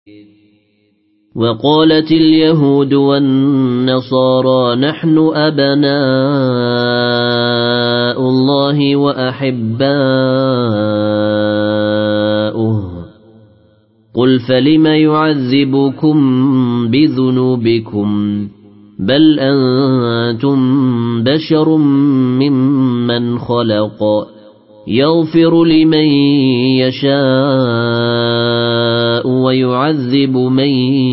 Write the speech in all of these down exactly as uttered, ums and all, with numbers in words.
وقالت اليهود والنصارى نحن أبناء الله وأحباؤه قل فلم يعذبكم بذنوبكم بل أنتم بشر ممن خلق يغفر لمن يشاء ويعذب من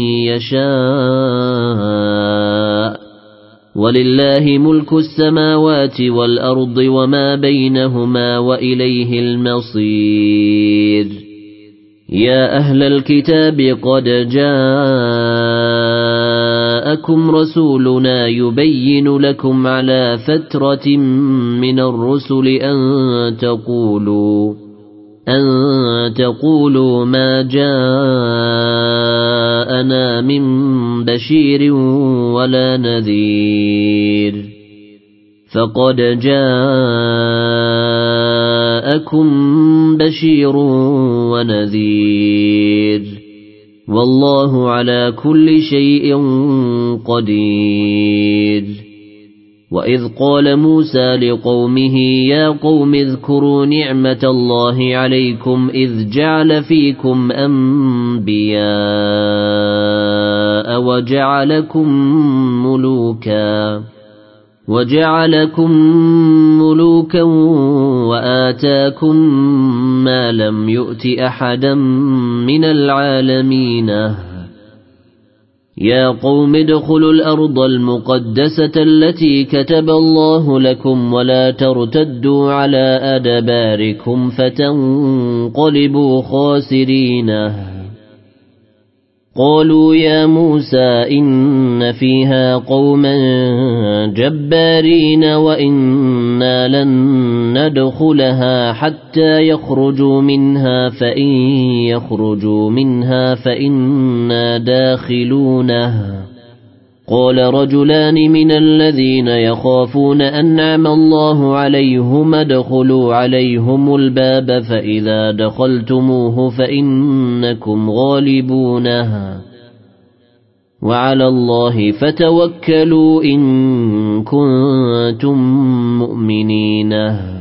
يشاء ولله ملك السماوات والأرض وما بينهما وإليه المصير يا أهل الكتاب قد جاءكم رسولنا يبين لكم على فترة من الرسل أن تقولوا أن تقولوا ما جاءنا من بشير ولا نذير فقد جاءكم بشير ونذير والله على كل شيء قدير وإذ قال موسى لقومه يا قوم اذكروا نعمة الله عليكم إذ جعل فيكم أنبياء وجعلكم ملوكا وجعلكم ملوكا وآتاكم ما لم يؤت أحدا من العالمين يا قوم ادخلوا الأرض المقدسة التي كتب الله لكم ولا ترتدوا على أدباركم فتنقلبوا خاسرين قالوا يا موسى إن فيها قوما جبارين وإنا لن ندخلها حتى يخرجوا منها فإن يخرجوا منها فإنا داخلونها قال رجلان من الذين يخافون أنعم الله عليهم ادخلوا عليهم الباب فإذا دخلتموه فإنكم غالبونها وعلى الله فتوكلوا إن كنتم مؤمنين